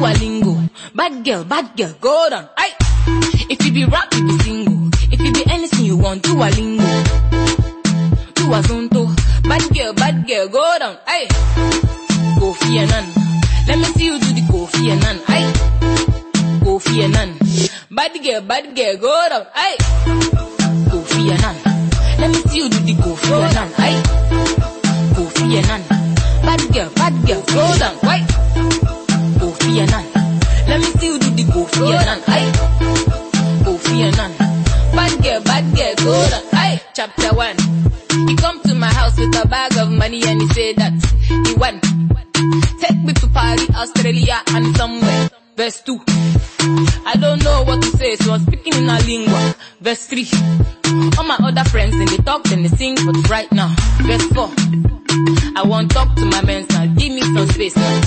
Duolingo. Bad girl, go down. Aye. If you be rap, you be single. If you be anything you want, Duolingo. Duazonto. Bad girl, go down. Aye. Kofi Annan. Let me see you do the Kofi Annan. Aye. Kofi Annan. Bad girl, go down. Aye. Kofi Annan. Let me see you do the Kofi Annan. Aye. Kofi Annan. Bad girl, go down. Aye. Kofi Annan. Let me see you do the Kofi Annan. Aye. Kofi Annan. Bad girl, go down. Aye. Chapter 1. He come to my house with a bag of money and he said that he want take me to Paris, Australia and somewhere. Verse 2. I don't know what to say, so I'm speaking in a lingua. Verse 3. All my other friends and they talk and they sing, but right now. Verse 4. I want talk to my men now, give me some space now.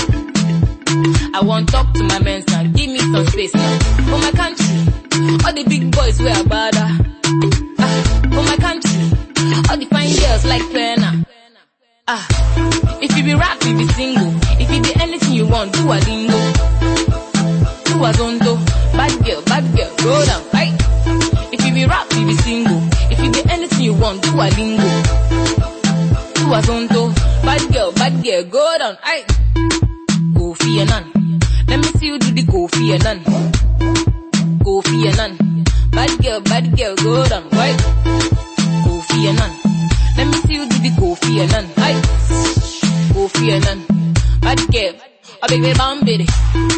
I want talk to my men now, give me some space now. For my country, all the big boys wear a bada. For my country, all the fine girls like Pena. If you be rap, you be single. If you be anything you want, Duolingo. Duazonto. Bad girl, go down. Aye. If you be rap, you be single. If you be anything you want, Duolingo. Duazonto. Bad girl, go down. Aye. Kofi Annan. Let me see you do the Kofi Annan. Kofi Annan. Bad girl, go down. Right? Kofi Annan. Let me see you do the Kofi Annan. Aye. Kofi Annan. Bad girl. A big bambidi.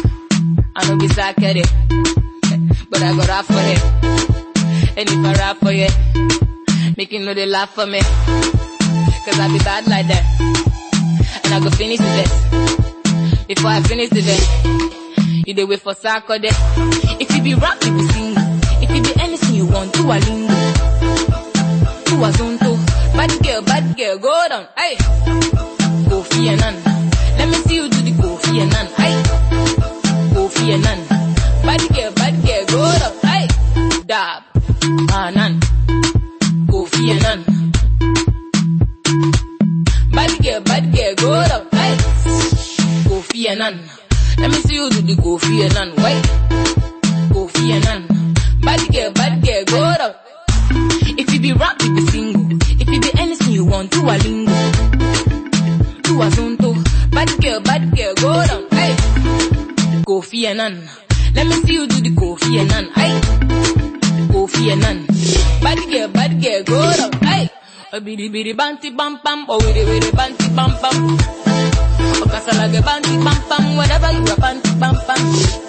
I know be sakere. But I got rap for him. And if I rap for you, make you know they laugh for me. Cause I be bad like that. And I go finish the verse. Before I finish the verse, you dey wait for Saturday. If you be rap, you be single. If you be anything you want, Duolingo. Duazonto. Bad girl, go down. Aye. Kofi Annan. Let me see you do the Kofi Annan. Aye. Kofi Annan. Bad girl, go down. Aye. Dab. Annan. Kofi Annan. Bad girl, go down. Aye. Kofi Annan. Let me see you do the Kofi Annan. Why? Kofi Annan. Bad girl, go down. If you be rap, you be single. If you be anything you want, Duolingo. Duazonto. Bad girl, go down. Aye. Kofi Annan. Let me see you do the Kofi Annan. Aye. Kofi Annan. Bad girl, go down. Aye. A bidi banti bam bam. Oh, with banti bam bam. Okasalage banti bam bam. Whatever you are banti bam bam.